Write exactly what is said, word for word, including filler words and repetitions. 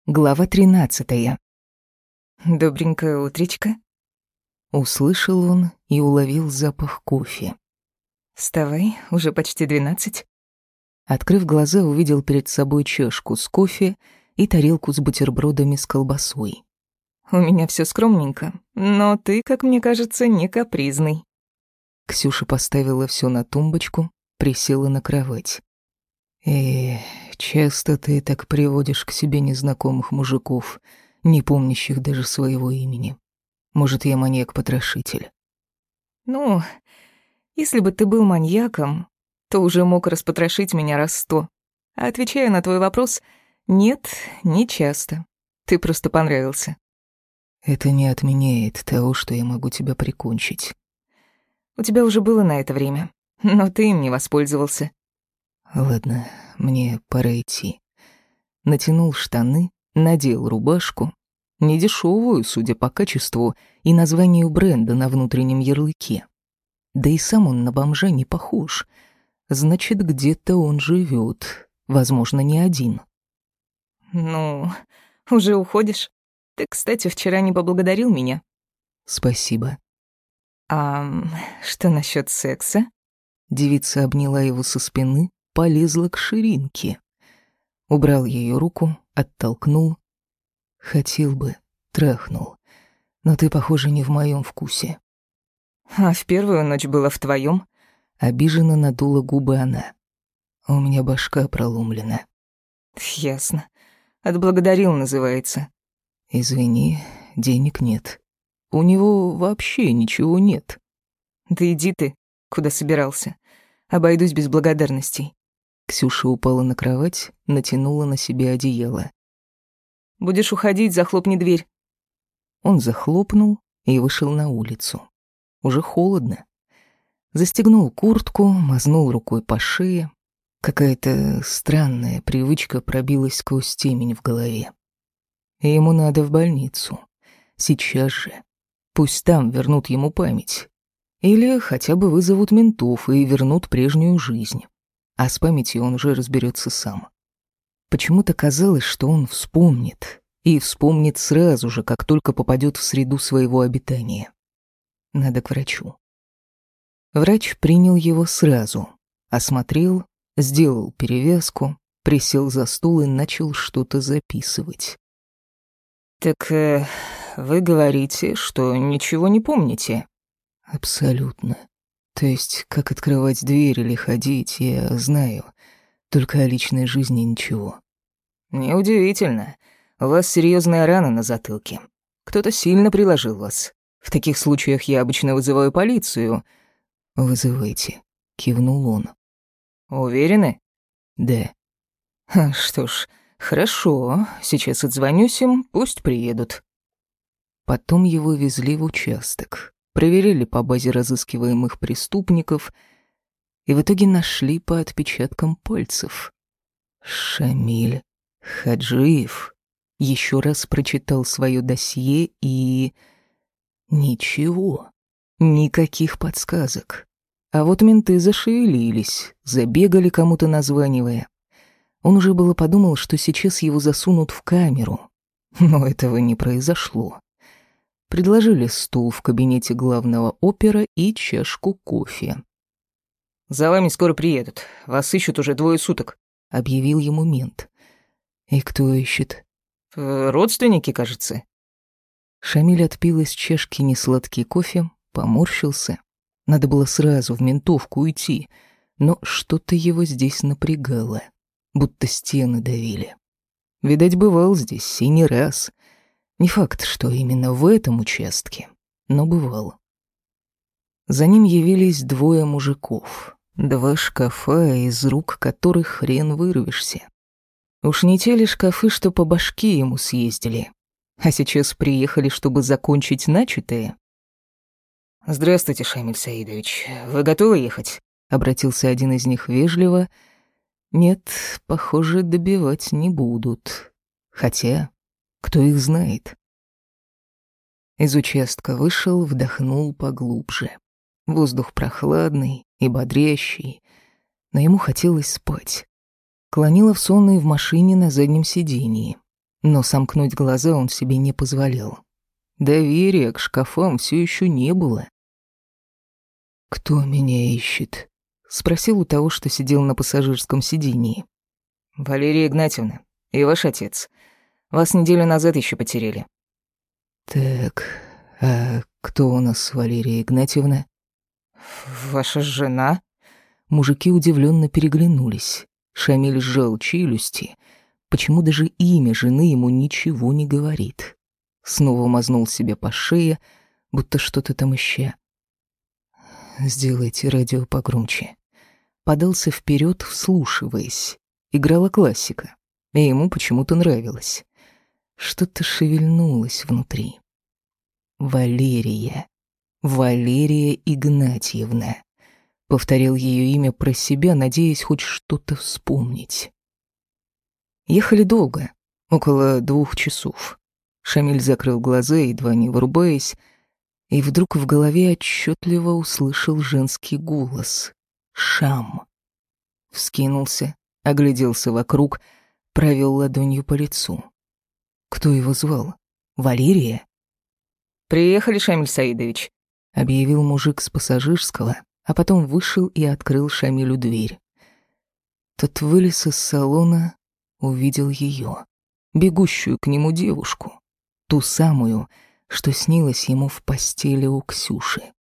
Глава тринадцатая. «Добренькое утречко», — услышал он и уловил запах кофе. «Вставай, уже почти двенадцать». Открыв глаза, увидел перед собой чашку с кофе и тарелку с бутербродами с колбасой. «У меня все скромненько, но ты, как мне кажется, не капризный». Ксюша поставила все на тумбочку, присела на кровать. «Э, часто ты так приводишь к себе незнакомых мужиков, не помнящих даже своего имени. Может, я маньяк-потрошитель?» «Ну, если бы ты был маньяком, то уже мог распотрошить меня раз сто. А отвечая на твой вопрос, нет, не часто. Ты просто понравился». «Это не отменяет того, что я могу тебя прикончить». «У тебя уже было на это время, но ты им не воспользовался». «Ладно, мне пора идти». Натянул штаны, надел рубашку, недешевую, судя по качеству и названию бренда на внутреннем ярлыке. Да и сам он на бомжа не похож. Значит, где-то он живет, возможно, не один. «Ну, уже уходишь? Ты, кстати, вчера не поблагодарил меня». «Спасибо». «А что насчет секса?» Девица обняла его со спины, полезла к ширинке. Убрал ее руку, оттолкнул. «Хотел бы, трахнул. Но ты, похоже, не в моем вкусе». «А в первую ночь было в твоем?» Обиженно надула губы она. «У меня башка проломлена». «Ясно. Отблагодарил, называется». «Извини, денег нет. У него вообще ничего нет». «Да иди ты, куда собирался. Обойдусь без благодарностей». Ксюша упала на кровать, натянула на себя одеяло. «Будешь уходить, захлопни дверь». Он захлопнул и вышел на улицу. Уже холодно. Застегнул куртку, мазнул рукой по шее. Какая-то странная привычка пробилась сквозь темень в голове. И ему надо в больницу. Сейчас же. Пусть там вернут ему память. Или хотя бы вызовут ментов и вернут прежнюю жизнь. А с памятью он уже разберется сам. Почему-то казалось, что он вспомнит. И вспомнит сразу же, как только попадет в среду своего обитания. Надо к врачу. Врач принял его сразу. Осмотрел, сделал перевязку, присел за стул и начал что-то записывать. «Так э, вы говорите, что ничего не помните?» «Абсолютно. То есть, как открывать дверь или ходить, я знаю. Только о личной жизни ничего». «Неудивительно. У вас серьезная рана на затылке. Кто-то сильно приложил вас. В таких случаях я обычно вызываю полицию». «Вызывайте», — кивнул он. «Уверены?» «Да». Ха, «Что ж, хорошо. Сейчас отзвонюсь им, пусть приедут». Потом его везли в участок. Проверили по базе разыскиваемых преступников и в итоге нашли по отпечаткам пальцев. Шамиль Хаджиев. Еще раз прочитал свое досье и... Ничего. Никаких подсказок. А вот менты зашевелились, забегали кому-то названивая. Он уже было подумал, что сейчас его засунут в камеру. Но этого не произошло. Предложили стул в кабинете главного опера и чашку кофе. «За вами скоро приедут. Вас ищут уже двое суток», — объявил ему мент. «И кто ищет?» «Родственники, кажется». Шамиль отпил из чашки несладкий кофе, поморщился. Надо было сразу в ментовку уйти, но что-то его здесь напрягало, будто стены давили. Видать, бывал здесь и не раз. Не факт, что именно в этом участке, но бывал. За ним явились двое мужиков, два шкафа, из рук которых хрен вырвешься. Уж не те ли шкафы, что по башке ему съездили, а сейчас приехали, чтобы закончить начатое? «Здравствуйте, Шамиль Саидович. Вы готовы ехать?» — обратился один из них вежливо. Нет, похоже, добивать не будут. Хотя... Кто их знает? Из участка вышел, вдохнул поглубже. Воздух прохладный и бодрящий, но ему хотелось спать. Клонило в сон и в машине на заднем сидении. но сомкнуть глаза он себе не позволял. Доверия к шкафам все еще не было. «Кто меня ищет?» — спросил у того, что сидел на пассажирском сидении. «Валерия Игнатьевна и ваш отец. Вас неделю назад еще потеряли». «Так, а кто у нас Валерия Игнатьевна?» «Ваша жена?» Мужики удивленно переглянулись. Шамиль сжал челюсти. Почему даже имя жены ему ничего не говорит? Снова мазнул себе по шее, будто что-то там ища. «Сделайте радио погромче». Подался вперед, вслушиваясь. Играла классика, и ему почему-то нравилось. Что-то шевельнулось внутри. «Валерия. Валерия Игнатьевна». Повторил ее имя про себя, надеясь хоть что-то вспомнить. Ехали долго, около двух часов. Шамиль закрыл глаза, едва не вырубаясь, и вдруг в голове отчетливо услышал женский голос. «Шам». Вскинулся, огляделся вокруг, провел ладонью по лицу. Кто его звал? Валерия? «Приехали, Шамиль Саидович», — объявил мужик с пассажирского, а потом вышел и открыл Шамилю дверь. Тот вылез из салона, увидел ее, бегущую к нему девушку, ту самую, что снилась ему в постели у Ксюши.